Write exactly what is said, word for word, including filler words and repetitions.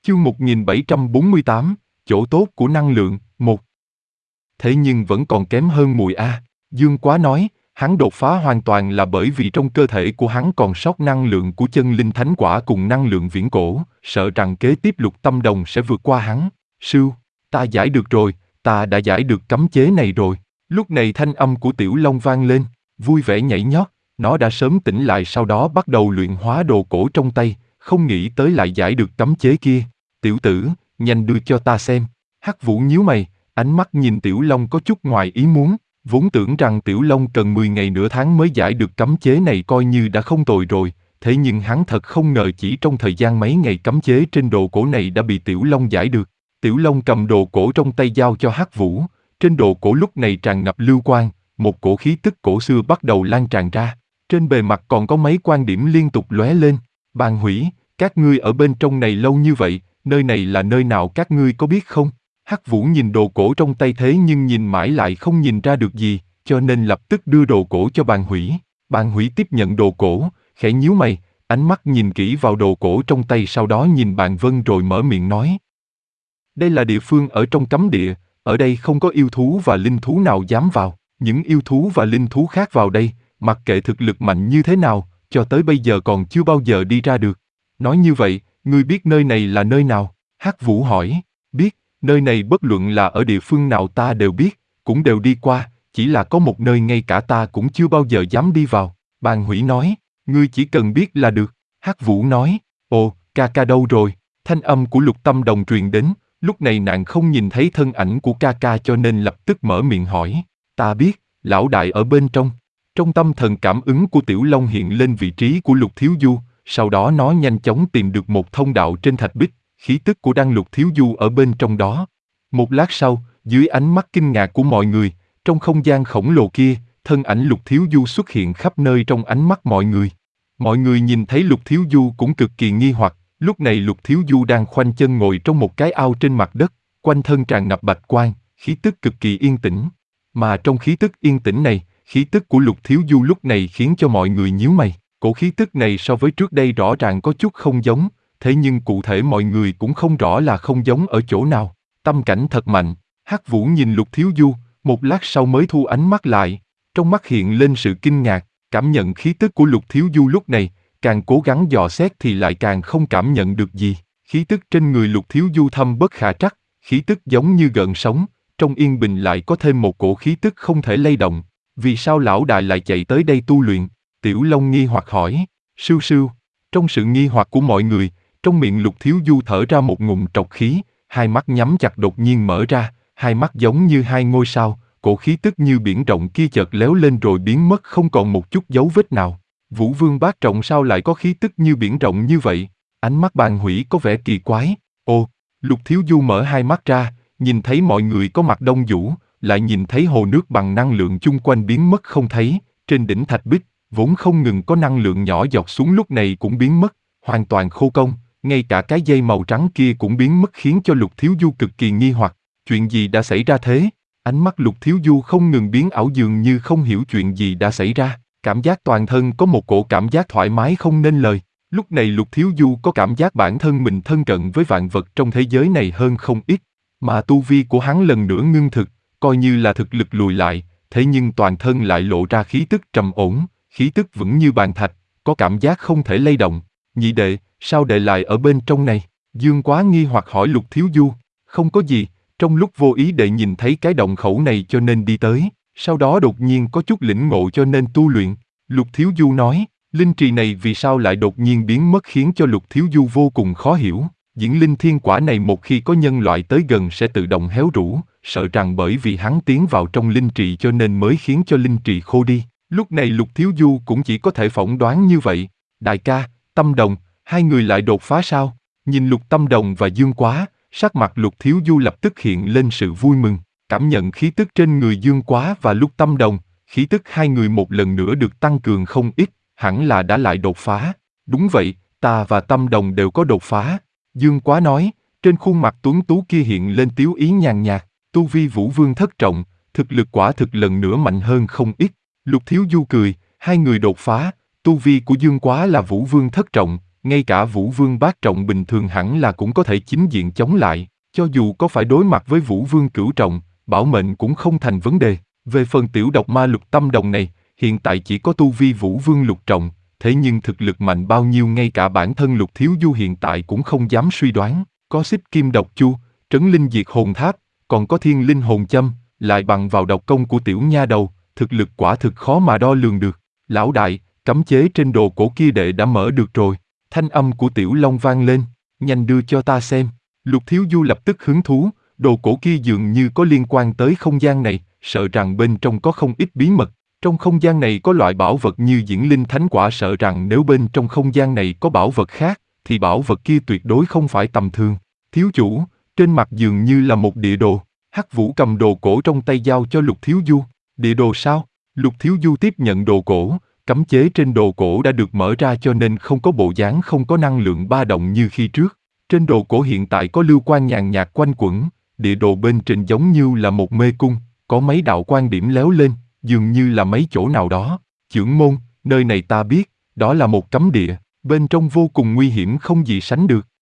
Chương một nghìn bảy trăm bốn mươi tám, chỗ tốt của năng lượng, một. Thế nhưng vẫn còn kém hơn mùi A, Dương Quá nói, hắn đột phá hoàn toàn là bởi vì trong cơ thể của hắn còn sót năng lượng của chân linh thánh quả cùng năng lượng viễn cổ, sợ rằng kế tiếp Lục Tâm Đồng sẽ vượt qua hắn. Sư, ta giải được rồi, ta đã giải được cấm chế này rồi. Lúc này thanh âm của Tiểu Long vang lên, vui vẻ nhảy nhót, nó đã sớm tỉnh lại sau đó bắt đầu luyện hóa đồ cổ trong tay, không nghĩ tới lại giải được cấm chế kia. Tiểu tử, nhanh đưa cho ta xem. Hắc Vũ nhíu mày, ánh mắt nhìn Tiểu Long có chút ngoài ý muốn, vốn tưởng rằng Tiểu Long cần mười ngày nửa tháng mới giải được cấm chế này coi như đã không tồi rồi, thế nhưng hắn thật không ngờ chỉ trong thời gian mấy ngày cấm chế trên đồ cổ này đã bị Tiểu Long giải được. Tiểu Long cầm đồ cổ trong tay giao cho Hắc Vũ, trên đồ cổ lúc này tràn ngập lưu quang, một cổ khí tức cổ xưa bắt đầu lan tràn ra, trên bề mặt còn có mấy quan điểm liên tục lóe lên. Bàn Hủy, các ngươi ở bên trong này lâu như vậy, nơi này là nơi nào các ngươi có biết không? Hắc Vũ nhìn đồ cổ trong tay thế nhưng nhìn mãi lại không nhìn ra được gì, cho nên lập tức đưa đồ cổ cho Bàn Hủy. Bàn Hủy tiếp nhận đồ cổ, khẽ nhíu mày, ánh mắt nhìn kỹ vào đồ cổ trong tay sau đó nhìn Bàn Vân rồi mở miệng nói. Đây là địa phương ở trong cấm địa, ở đây không có yêu thú và linh thú nào dám vào. Những yêu thú và linh thú khác vào đây, mặc kệ thực lực mạnh như thế nào, cho tới bây giờ còn chưa bao giờ đi ra được. Nói như vậy, ngươi biết nơi này là nơi nào? Hắc Vũ hỏi. Biết, nơi này bất luận là ở địa phương nào ta đều biết, cũng đều đi qua, chỉ là có một nơi ngay cả ta cũng chưa bao giờ dám đi vào. Bàn Hủy nói, ngươi chỉ cần biết là được. Hắc Vũ nói, ồ, ca ca đâu rồi? Thanh âm của Lục Tâm Đồng truyền đến, lúc này nàng không nhìn thấy thân ảnh của ca ca cho nên lập tức mở miệng hỏi. Ta biết, lão đại ở bên trong. Trong tâm thần cảm ứng của Tiểu Long hiện lên vị trí của Lục Thiếu Du, sau đó nó nhanh chóng tìm được một thông đạo trên thạch bích, khí tức của Đan Lục Thiếu Du ở bên trong đó. Một lát sau, dưới ánh mắt kinh ngạc của mọi người, trong không gian khổng lồ kia, thân ảnh Lục Thiếu Du xuất hiện khắp nơi trong ánh mắt mọi người. Mọi người nhìn thấy Lục Thiếu Du cũng cực kỳ nghi hoặc, lúc này Lục Thiếu Du đang khoanh chân ngồi trong một cái ao trên mặt đất, quanh thân tràn ngập bạch quang, khí tức cực kỳ yên tĩnh. Mà trong khí tức yên tĩnh này, khí tức của Lục Thiếu Du lúc này khiến cho mọi người nhíu mày. Cổ khí tức này so với trước đây rõ ràng có chút không giống, thế nhưng cụ thể mọi người cũng không rõ là không giống ở chỗ nào. Tâm cảnh thật mạnh. Hắc Vũ nhìn Lục Thiếu Du, một lát sau mới thu ánh mắt lại, trong mắt hiện lên sự kinh ngạc, cảm nhận khí tức của Lục Thiếu Du lúc này, càng cố gắng dò xét thì lại càng không cảm nhận được gì. Khí tức trên người Lục Thiếu Du thâm bất khả trắc, khí tức giống như gợn sóng, trong yên bình lại có thêm một cổ khí tức không thể lay động. Vì sao lão đại lại chạy tới đây tu luyện? Tiểu Long nghi hoặc hỏi. Sưu sưu. Trong sự nghi hoặc của mọi người, trong miệng Lục Thiếu Du thở ra một ngụm trọc khí, hai mắt nhắm chặt đột nhiên mở ra, hai mắt giống như hai ngôi sao, cổ khí tức như biển rộng kia chợt léo lên rồi biến mất không còn một chút dấu vết nào. Vũ Vương Bát Trọng sao lại có khí tức như biển rộng như vậy? Ánh mắt Bàn Hủy có vẻ kỳ quái. Ồ, Lục Thiếu Du mở hai mắt ra, nhìn thấy mọi người có mặt đông đủ, lại nhìn thấy hồ nước bằng năng lượng chung quanh biến mất không thấy, trên đỉnh thạch bích, vốn không ngừng có năng lượng nhỏ giọt xuống lúc này cũng biến mất, hoàn toàn khô công, ngay cả cái dây màu trắng kia cũng biến mất khiến cho Lục Thiếu Du cực kỳ nghi hoặc, chuyện gì đã xảy ra thế? Ánh mắt Lục Thiếu Du không ngừng biến ảo dường như không hiểu chuyện gì đã xảy ra, cảm giác toàn thân có một cổ cảm giác thoải mái không nên lời. Lúc này Lục Thiếu Du có cảm giác bản thân mình thân cận với vạn vật trong thế giới này hơn không ít, mà tu vi của hắn lần nữa ngưng thực, coi như là thực lực lùi lại, thế nhưng toàn thân lại lộ ra khí tức trầm ổn, khí tức vững như bàn thạch, có cảm giác không thể lay động. Nhị đệ, sao đệ lại ở bên trong này? Dương Quá nghi hoặc hỏi Lục Thiếu Du. Không có gì, trong lúc vô ý đệ nhìn thấy cái động khẩu này cho nên đi tới, sau đó đột nhiên có chút lĩnh ngộ cho nên tu luyện. Lục Thiếu Du nói, linh trì này vì sao lại đột nhiên biến mất khiến cho Lục Thiếu Du vô cùng khó hiểu. Diễn linh thiên quả này một khi có nhân loại tới gần sẽ tự động héo rũ, sợ rằng bởi vì hắn tiến vào trong linh trì cho nên mới khiến cho linh trì khô đi. Lúc này Lục Thiếu Du cũng chỉ có thể phỏng đoán như vậy. Đại ca, Tâm Đồng, hai người lại đột phá sao? Nhìn Lục Tâm Đồng và Dương Quá, sắc mặt Lục Thiếu Du lập tức hiện lên sự vui mừng, cảm nhận khí tức trên người Dương Quá và Lục Tâm Đồng, khí tức hai người một lần nữa được tăng cường không ít, hẳn là đã lại đột phá. Đúng vậy, ta và Tâm Đồng đều có đột phá. Dương Quá nói, trên khuôn mặt tuấn tú kia hiện lên tiếu ý nhàn nhạt, tu vi Vũ Vương thất trọng, thực lực quả thực lần nữa mạnh hơn không ít. Lục Thiếu Du cười, hai người đột phá, tu vi của Dương Quá là Vũ Vương thất trọng, ngay cả Vũ Vương bát trọng bình thường hẳn là cũng có thể chính diện chống lại, cho dù có phải đối mặt với Vũ Vương cửu trọng, bảo mệnh cũng không thành vấn đề. Về phần tiểu độc ma lục tâm đồng này, hiện tại chỉ có tu vi Vũ Vương lục trọng, thế nhưng thực lực mạnh bao nhiêu ngay cả bản thân Lục Thiếu Du hiện tại cũng không dám suy đoán, có xích kim độc chu, trấn linh diệt hồn tháp, còn có thiên linh hồn châm, lại bằng vào độc công của tiểu nha đầu, thực lực quả thực khó mà đo lường được. Lão đại, cấm chế trên đồ cổ kia đệ đã mở được rồi. Thanh âm của Tiểu Long vang lên, nhanh đưa cho ta xem. Lục Thiếu Du lập tức hứng thú, đồ cổ kia dường như có liên quan tới không gian này, sợ rằng bên trong có không ít bí mật. Trong không gian này có loại bảo vật như diễn linh thánh quả, sợ rằng nếu bên trong không gian này có bảo vật khác, thì bảo vật kia tuyệt đối không phải tầm thường. Thiếu chủ, trên mặt dường như là một địa đồ. Hắc Vũ cầm đồ cổ trong tay giao cho Lục Thiếu Du. Địa đồ sao? Lục Thiếu Du tiếp nhận đồ cổ, cấm chế trên đồ cổ đã được mở ra cho nên không có bộ dáng không có năng lượng ba động như khi trước. Trên đồ cổ hiện tại có lưu quang nhàn nhạt quanh quẩn, địa đồ bên trên giống như là một mê cung, có mấy đạo quan điểm léo lên, dường như là mấy chỗ nào đó. Chưởng môn, nơi này ta biết, đó là một cấm địa, bên trong vô cùng nguy hiểm không gì sánh được.